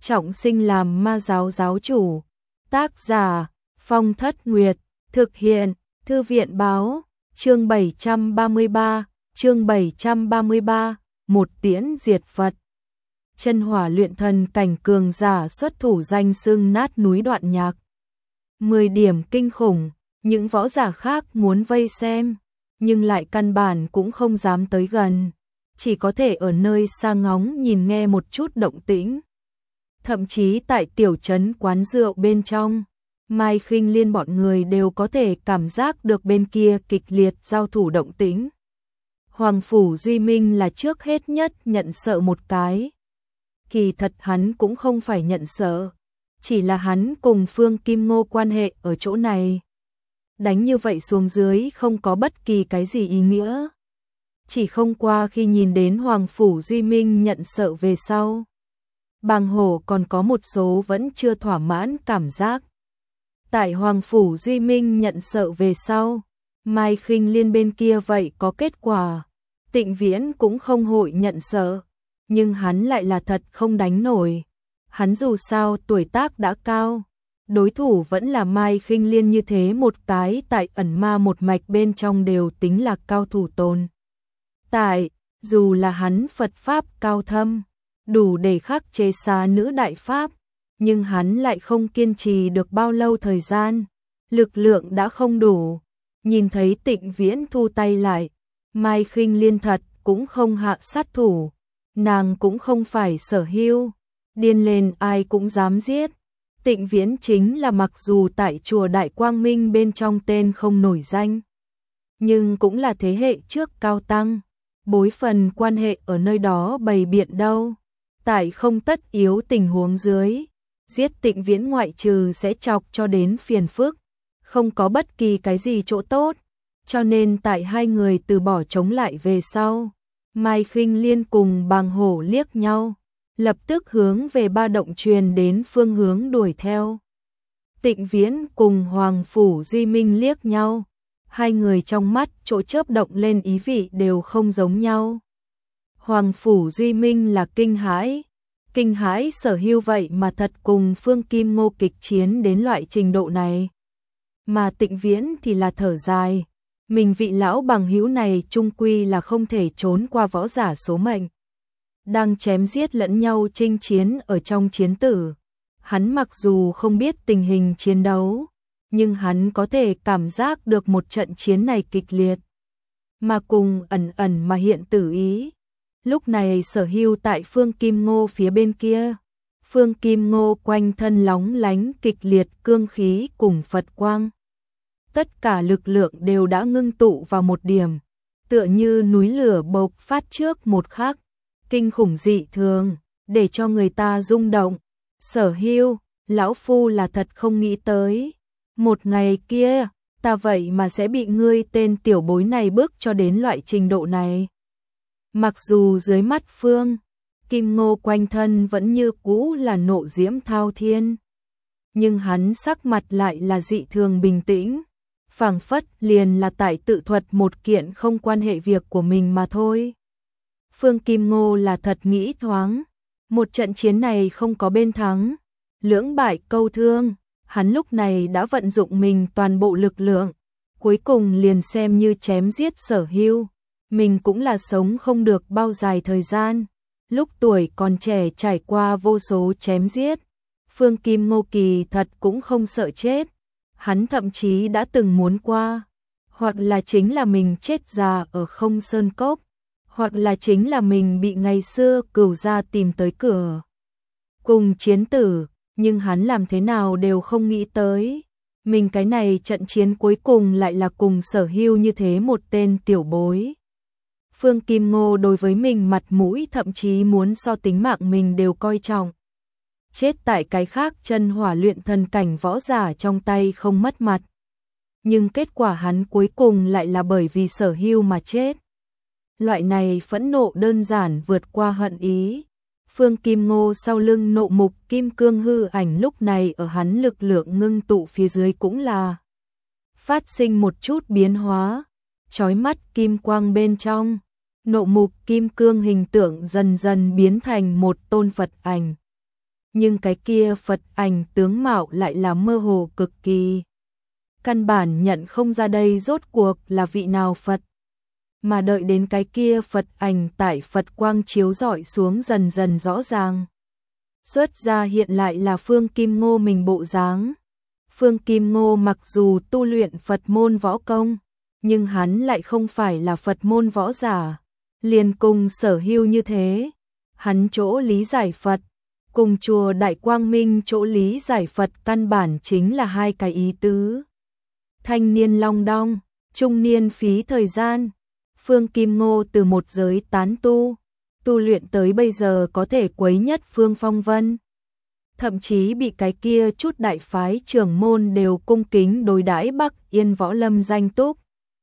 trọng sinh làm ma giáo giáo chủ. Tác giả Phong Thất Nguyệt. Thực hiện Thư viện báo. Chương 733. Một tiễn diệt Phật. Chân hỏa luyện thần cảnh cường giả xuất thủ danh xưng nát núi Đoạn Nhạc. 10 điểm kinh khủng, những võ giả khác muốn vây xem, nhưng lại căn bản cũng không dám tới gần, chỉ có thể ở nơi xa ngóng nhìn nghe một chút động tĩnh. Thậm chí tại tiểu trấn quán rượu bên trong, Mai Khinh Liên bọn người đều có thể cảm giác được bên kia kịch liệt giao thủ động tĩnh. Hoàng Phủ Duy Minh là trước hết nhất nhận sợ một cái. Kỳ thật hắn cũng không phải nhận sợ, chỉ là hắn cùng Phương Kim Ngô quan hệ ở chỗ này. Đánh như vậy xuống dưới không có bất kỳ cái gì ý nghĩa. Chỉ không qua khi nhìn đến Hoàng Phủ Duy Minh nhận sợ về sau, Bàng Hổ còn có một số vẫn chưa thỏa mãn cảm giác. Tại Hoàng Phủ Duy Minh nhận sợ về sau, Mai Khinh Liên bên kia vậy có kết quả. Tịnh Viễn cũng không hội nhận sợ, nhưng hắn lại là thật không đánh nổi. Hắn dù sao tuổi tác đã cao, đối thủ vẫn là Mai Khinh Liên như thế một cái tại ẩn ma một mạch bên trong đều tính là cao thủ tồn. Tại, dù là hắn Phật Pháp cao thâm, đủ để khắc chế xá nữ đại Pháp, nhưng hắn lại không kiên trì được bao lâu thời gian, lực lượng đã không đủ. Nhìn thấy Tịnh Viễn thu tay lại, Mai Khinh Liên thật cũng không hạ sát thủ, nàng cũng không phải Sở Hưu, điên lên ai cũng dám giết. Tịnh Viễn chính là mặc dù tại chùa Đại Quang Minh bên trong tên không nổi danh, nhưng cũng là thế hệ trước cao tăng, bối phần quan hệ ở nơi đó bày biện đâu. Tại không tất yếu tình huống dưới, giết Tịnh Viễn ngoại trừ sẽ chọc cho đến phiền phức, không có bất kỳ cái gì chỗ tốt. Cho nên tại hai người từ bỏ chống lại về sau, Mai Khinh Liên cùng Bàng Hổ liếc nhau, lập tức hướng về ba động truyền đến phương hướng đuổi theo. Tịnh Viễn cùng Hoàng Phủ Duy Minh liếc nhau, hai người trong mắt chỗ chớp động lên ý vị đều không giống nhau. Hoàng Phủ Duy Minh là kinh hãi Sở Hưu vậy mà thật cùng Phương Kim Ngô kịch chiến đến loại trình độ này. Mà Tịnh Viễn thì là thở dài, mình vị lão bằng hữu này chung quy là không thể trốn qua võ giả số mệnh. Đang chém giết lẫn nhau chinh chiến ở trong chiến tử, hắn mặc dù không biết tình hình chiến đấu, nhưng hắn có thể cảm giác được một trận chiến này kịch liệt, mà cùng ẩn ẩn mà hiện tử ý. Lúc này Sở Hưu tại Phương Kim Ngô phía bên kia, Phương Kim Ngô quanh thân lóng lánh kịch liệt cương khí cùng Phật quang. Tất cả lực lượng đều đã ngưng tụ vào một điểm, tựa như núi lửa bộc phát trước một khắc, kinh khủng dị thường, để cho người ta rung động. Sở Hưu, lão phu là thật không nghĩ tới, một ngày kia, ta vậy mà sẽ bị ngươi tên tiểu bối này bước cho đến loại trình độ này. Mặc dù dưới mắt Phương Kim Ngô quanh thân vẫn như cũ là nộ diễm thao thiên, nhưng hắn sắc mặt lại là dị thường bình tĩnh, phảng phất liền là tại tự thuật một kiện không quan hệ việc của mình mà thôi. Phương Kim Ngô là thật nghĩ thoáng, một trận chiến này không có bên thắng, lưỡng bại câu thương, hắn lúc này đã vận dụng mình toàn bộ lực lượng, cuối cùng liền xem như chém giết Sở Hưu, mình cũng là sống không được bao dài thời gian. Lúc tuổi còn trẻ trải qua vô số chém giết, Phương Kim Ngô kỳ thật cũng không sợ chết. Hắn thậm chí đã từng muốn qua, hoặc là chính là mình chết già ở Không Sơn Cốc, hoặc là chính là mình bị ngày xưa Cửu gia tìm tới cửa cùng chiến tử, nhưng hắn làm thế nào đều không nghĩ tới, mình cái này trận chiến cuối cùng lại là cùng Sở Hưu như thế một tên tiểu bối. Phương Kim Ngô đối với mình mặt mũi thậm chí muốn so tính mạng mình đều coi trọng. Chết tại cái khác chân hỏa luyện thần cảnh võ giả trong tay không mất mặt. Nhưng kết quả hắn cuối cùng lại là bởi vì Sở Hưu mà chết. Loại này phẫn nộ đơn giản vượt qua hận ý. Phương Kim Ngô sau lưng nộ mục kim cương hư ảnh lúc này ở hắn lực lượng ngưng tụ phía dưới cũng là phát sinh một chút biến hóa. Chói mắt kim quang bên trong, nộ mục kim cương hình tượng dần dần biến thành một tôn Phật ảnh. nhưng cái kia Phật ảnh tướng mạo lại là mơ hồ cực kỳ. Căn bản nhận không ra đây rốt cuộc là vị nào Phật. Mà đợi đến cái kia Phật ảnh tại Phật quang chiếu rọi xuống dần dần rõ ràng. Xuất ra hiện lại là Phương Kim Ngô mình bộ dáng. Phương Kim Ngô mặc dù tu luyện Phật môn võ công, nhưng hắn lại không phải là Phật môn võ giả. Liền cùng Sở Hưu như thế, hắn chỗ lý giải Phật, cùng chùa Đại Quang Minh chỗ lý giải Phật căn bản chính là hai cái ý tứ. Thanh niên long đong, trung niên phí thời gian. Phương Kim Ngô từ một giới tán tu luyện tới bây giờ có thể quấy nhất Phương Phong Vân. Thậm chí bị cái kia chút đại phái trưởng môn đều cung kính đối đãi Bắc Yên Võ Lâm danh túc.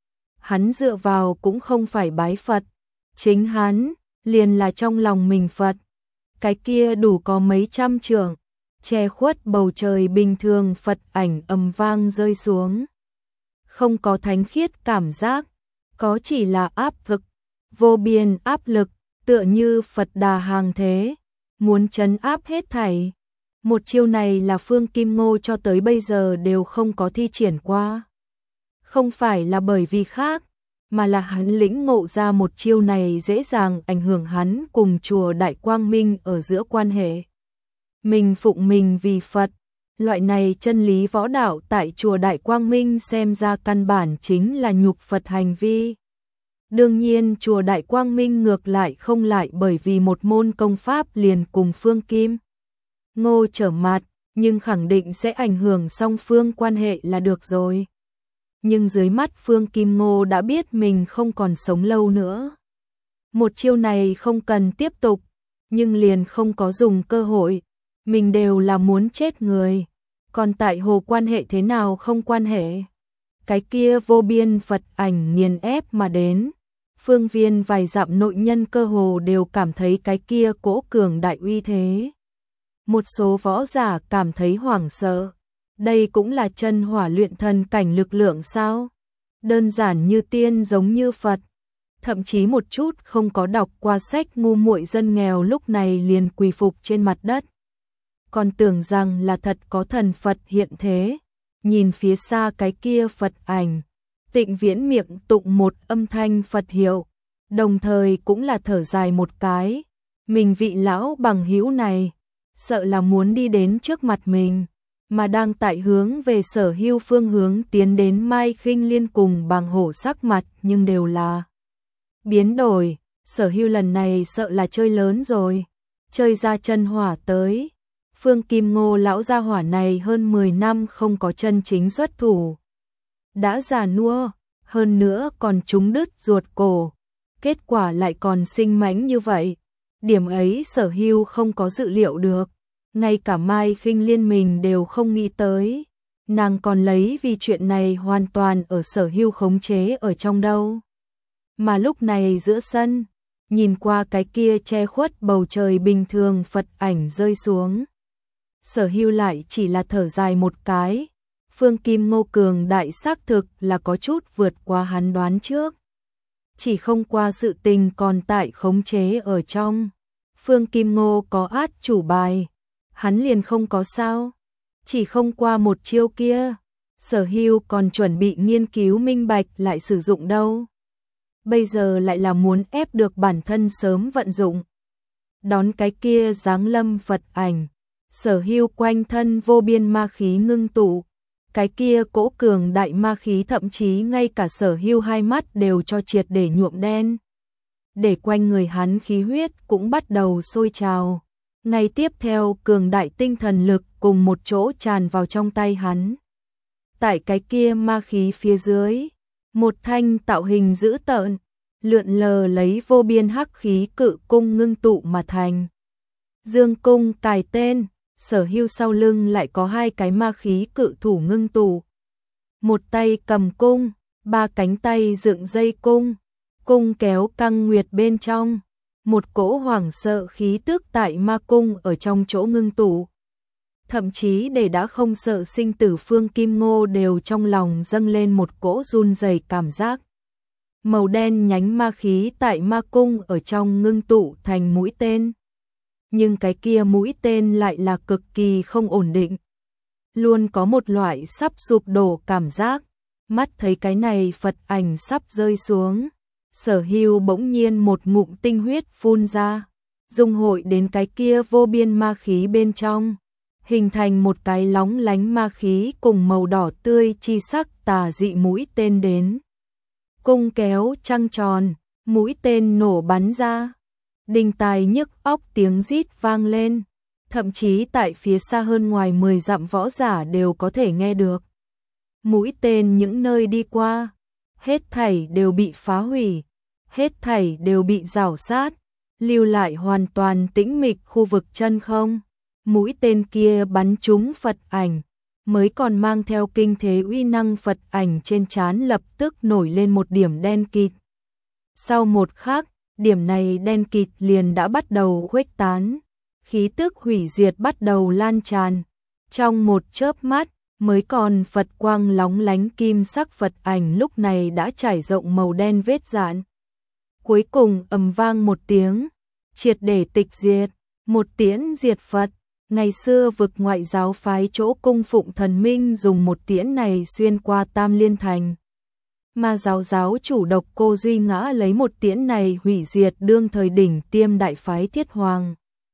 Hắn dựa vào cũng không phải bái Phật, chính hắn liền là trong lòng mình Phật. Cái kia đủ có mấy trăm trượng, che khuất bầu trời bình thường Phật ảnh ầm vang rơi xuống. Không có thánh khiết cảm giác, có chỉ là áp lực, vô biên áp lực, tựa như Phật Đà hàng thế, muốn trấn áp hết thảy. Một chiêu này là Phương Kim Ngô cho tới bây giờ đều không có thi triển qua. Không phải là bởi vì khác, mà là hắn lĩnh ngộ ra một chiêu này dễ dàng ảnh hưởng hắn cùng chùa Đại Quang Minh ở giữa quan hệ. Mình phụng mình vì Phật, loại này chân lý võ đạo tại chùa Đại Quang Minh xem ra căn bản chính là nhục Phật hành vi. Đương nhiên chùa Đại Quang Minh ngược lại không lại bởi vì một môn công pháp liền cùng Phương Kim Ngô trở mặt, nhưng khẳng định sẽ ảnh hưởng song phương quan hệ là được rồi. Nhưng dưới mắt Phương Kim Ngô đã biết mình không còn sống lâu nữa. Một chiêu này không cần tiếp tục, nhưng liền không có dùng cơ hội. Mình đều là muốn chết người. Còn tại hồ quan hệ thế nào không quan hệ. Cái kia vô biên Phật ảnh nghiền ép mà đến. Phương viên vài dặm nội nhân cơ hồ đều cảm thấy cái kia cỗ cường đại uy thế. Một số võ giả cảm thấy hoảng sợ. Đây cũng là chân hỏa luyện thần cảnh lực lượng sao? Đơn giản như tiên giống như Phật. Thậm chí một chút không có đọc qua sách ngu muội dân nghèo lúc này liền quỳ phục trên mặt đất. Còn tưởng rằng là thật có thần Phật hiện thế. Nhìn phía xa cái kia Phật ảnh. Tịnh Viễn miệng tụng một âm thanh Phật hiệu. Đồng thời cũng là thở dài một cái. Mình vị lão bằng hữu này. Sợ là muốn đi đến trước mặt mình. Mà đang tại hướng về Sở Hưu phương hướng tiến đến Mai Khinh Liên cùng Bàng Hổ sắc mặt nhưng đều là biến đổi. Sở Hưu lần này sợ là chơi lớn rồi. Chơi ra chân hỏa tới. Phương Kim Ngô lão gia hỏa này hơn 10 năm không có chân chính xuất thủ. Đã già nua, hơn nữa còn trúng đứt ruột cổ. Kết quả lại còn sinh mãnh như vậy. Điểm ấy Sở Hưu không có dự liệu được. Ngay cả Mai Khinh Liên mình đều không nghĩ tới. Nàng còn lấy vì chuyện này hoàn toàn ở Sở Hưu khống chế ở trong đâu. Mà lúc này giữa sân, nhìn qua cái kia che khuất bầu trời bình thường Phật ảnh rơi xuống. Sở Hưu lại chỉ là thở dài một cái. Phương Kim Ngô cường đại xác thực là có chút vượt qua hắn đoán trước. Chỉ không qua sự tình còn tại khống chế ở trong. Phương Kim Ngô có át chủ bài. Hắn liền không có sao. Chỉ không qua một chiêu kia. Sở Hưu còn chuẩn bị nghiên cứu minh bạch lại sử dụng đâu. Bây giờ lại là muốn ép được bản thân sớm vận dụng. Đón cái kia giáng lâm Phật ảnh. Sở Hưu quanh thân vô biên ma khí ngưng tụ. Cái kia cỗ cường đại ma khí thậm chí ngay cả Sở Hưu hai mắt đều cho triệt để nhuộm đen. Để quanh người hắn khí huyết cũng bắt đầu sôi trào. Ngay tiếp theo cường đại tinh thần lực cùng một chỗ tràn vào trong tay hắn. Tại cái kia ma khí phía dưới, một thanh tạo hình dữ tợn, lượn lờ lấy vô biên hắc khí cự cung ngưng tụ mà thành. Dương cung cài tên, Sở Hưu sau lưng lại có hai cái ma khí cự thủ ngưng tụ. Một tay cầm cung, ba cánh tay dựng dây cung, cung kéo căng nguyệt bên trong. Một cỗ hoảng sợ khí tức tại ma cung ở trong chỗ ngưng tụ. Thậm chí để đã không sợ sinh tử Phương Kim Ngô đều trong lòng dâng lên một cỗ run rẩy cảm giác. Màu đen nhánh ma khí tại ma cung ở trong ngưng tụ thành mũi tên. nhưng cái kia mũi tên lại là cực kỳ không ổn định. Luôn có một loại sắp sụp đổ cảm giác, mắt thấy cái này Phật ảnh sắp rơi xuống. Sở Hưu bỗng nhiên một ngụm tinh huyết phun ra, dung hội đến cái kia vô biên ma khí bên trong, hình thành một cái lóng lánh ma khí cùng màu đỏ tươi chi sắc tà dị mũi tên đến. Cung kéo trăng tròn, mũi tên nổ bắn ra, đinh tai nhức óc tiếng rít vang lên, thậm chí tại phía xa hơn ngoài 10 dặm võ giả đều có thể nghe được. Mũi tên những nơi đi qua, hết thảy đều bị phá hủy, hết thảy đều bị rào sát, lưu lại hoàn toàn tĩnh mịch khu vực chân không. Mũi tên kia bắn trúng Phật ảnh, mới còn mang theo kinh thế uy năng, Phật ảnh trên trán lập tức nổi lên một điểm đen kịt. Sau một khắc, điểm này đen kịt liền đã bắt đầu khuếch tán, khí tức hủy diệt bắt đầu lan tràn. Trong một chớp mắt, mới còn Phật quang lóng lánh kim sắc Phật ảnh lúc này đã trải rộng màu đen vết rạn. Cuối cùng ầm vang một tiếng, triệt để tịch diệt, một tiễn diệt Phật. Ngày xưa vực ngoại giáo phái chỗ cung phụng thần minh dùng một tiễn này xuyên qua Tam Liên Thành. Mà giáo chủ Độc Cô Duy Ngã lấy một tiễn này hủy diệt đương thời đỉnh tiêm đại phái Thiết Hoàng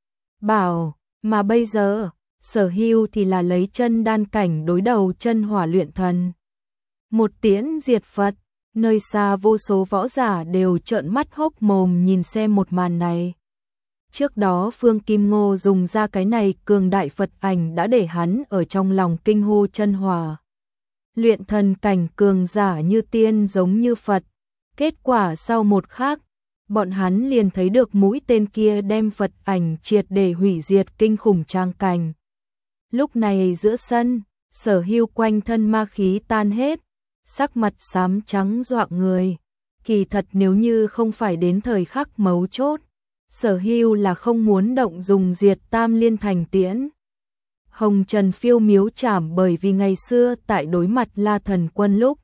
Bảo, mà bây giờ, Sở Hưu thì là lấy chân đan cảnh đối đầu chân hỏa luyện thần. Một tiễn diệt Phật, nơi xa vô số võ giả đều trợn mắt hốc mồm nhìn xem một màn này. Trước đó Phương Kim Ngô dùng ra cái này cường đại Phật ảnh đã để hắn ở trong lòng kinh hô chân hỏa luyện thần cảnh cường giả như tiên giống như Phật. Kết quả sau một khắc, bọn hắn liền thấy được mũi tên kia đem Phật ảnh triệt để hủy diệt kinh khủng trang cảnh. Lúc này giữa sân, Sở Hưu quanh thân ma khí tan hết, sắc mặt xám trắng dọa người. Kỳ thật nếu như không phải đến thời khắc mấu chốt, Sở Hưu là không muốn động dùng diệt Tam Liên Thành tiễn. Hồng Trần phiêu miếu chảm, bởi vì ngày xưa tại đối mặt La Thần Quân lúc,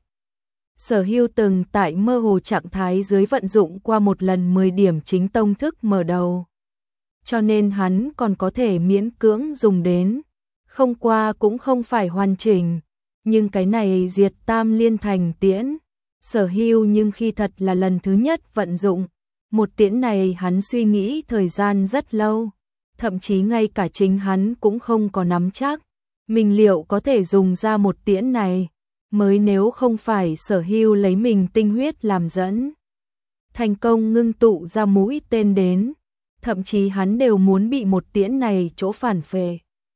Sở Hưu từng tại mơ hồ trạng thái dưới vận dụng qua một lần 10 điểm chính tông thức mở đầu. Cho nên hắn còn có thể miễn cưỡng dùng đến, không qua cũng không phải hoàn chỉnh. Nhưng cái này diệt Tam Liên Thành tiễn, Sở Hưu nhưng khi thật là lần thứ nhất vận dụng. Một tiễn này hắn suy nghĩ thời gian rất lâu, thậm chí ngay cả chính hắn cũng không có nắm chắc mình liệu có thể dùng ra một tiễn này, mới nếu không phải Sở Hưu lấy mình tinh huyết làm dẫn, thành công ngưng tụ ra mũi tên đến, thậm chí hắn đều muốn bị một tiễn này chỗ phản phệ.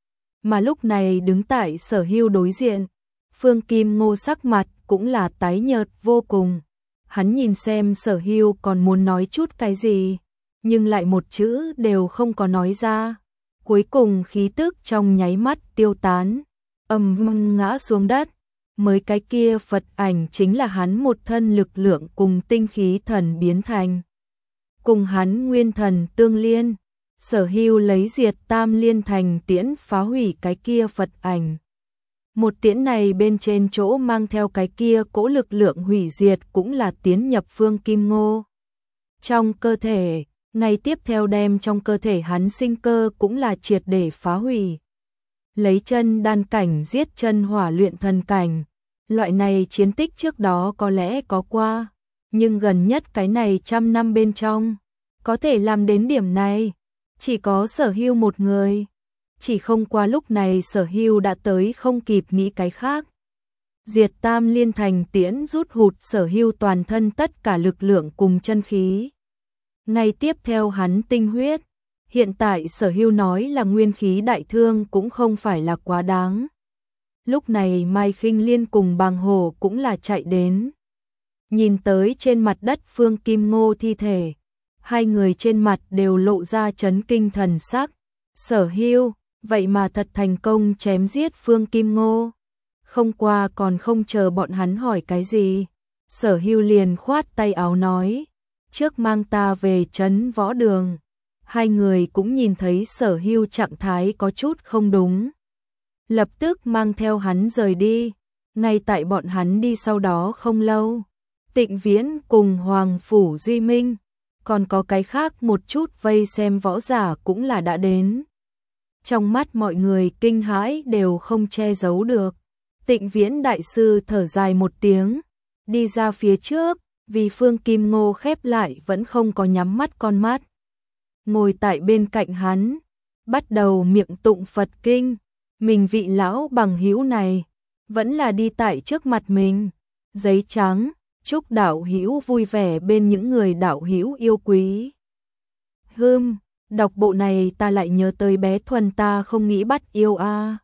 Mà lúc này đứng tại Sở Hưu đối diện, Phương Kim Ngô sắc mặt cũng là tái nhợt vô cùng. Hắn nhìn xem Sở Hưu còn muốn nói chút cái gì, nhưng lại một chữ đều không có nói ra. Cuối cùng khí tức trong nháy mắt tiêu tán, ầm vang ngã xuống đất. Mới cái kia Phật ảnh chính là hắn một thân lực lượng cùng tinh khí thần biến thành. Cùng hắn nguyên thần tương liên, Sở Hưu lấy diệt Tam Liên Thành tiễn phá hủy cái kia Phật ảnh. Một tiễn này bên trên chỗ mang theo cái kia cỗ lực lượng hủy diệt cũng là tiến nhập Phương Kim Ngô trong cơ thể, ngày tiếp theo đem trong cơ thể hắn sinh cơ cũng là triệt để phá hủy. Lấy chân đan cảnh giết chân hỏa luyện thần cảnh, loại này chiến tích trước đó có lẽ có qua, nhưng gần nhất cái này 100 năm bên trong, có thể làm đến điểm này, chỉ có Sở Hưu một người. Chỉ không qua lúc này Sở Hưu đã tới không kịp nghĩ cái khác. Diệt Tam Liên Thành tiễn rút hụt Sở Hưu toàn thân tất cả lực lượng cùng chân khí. Ngay tiếp theo hắn tinh huyết. Hiện tại Sở Hưu nói là nguyên khí đại thương cũng không phải là quá đáng. Lúc này Mai Khinh Liên cùng Bàng Hổ cũng là chạy đến. Nhìn tới trên mặt đất Phương Kim Ngô thi thể, hai người trên mặt đều lộ ra chấn kinh thần sắc. Sở Hưu, vậy mà thật thành công chém giết Phương Kim Ngô. Không qua còn không chờ bọn hắn hỏi cái gì, Sở Hưu liền khoát tay áo nói, trước mang ta về trấn võ đường. Hai người cũng nhìn thấy Sở Hưu trạng thái có chút không đúng, lập tức mang theo hắn rời đi. Ngay tại bọn hắn đi sau đó không lâu, Tịnh Viễn cùng Hoàng Phủ Duy Minh còn có cái khác một chút vây xem võ giả cũng là đã đến. Trong mắt mọi người kinh hãi đều không che giấu được. Tịnh Viễn đại sư thở dài một tiếng, đi ra phía trước, vì Phương Kim Ngô khép lại vẫn không có nhắm mắt con mắt. Ngồi tại bên cạnh hắn, bắt đầu miệng tụng Phật kinh, mình vị lão bằng hữu này, vẫn là đi tại trước mặt mình. Giấy trắng, chúc đạo hữu vui vẻ bên những người đạo hữu yêu quý. Đọc bộ này ta lại nhớ tới bé Thuần ta không nghĩ bắt yêu a.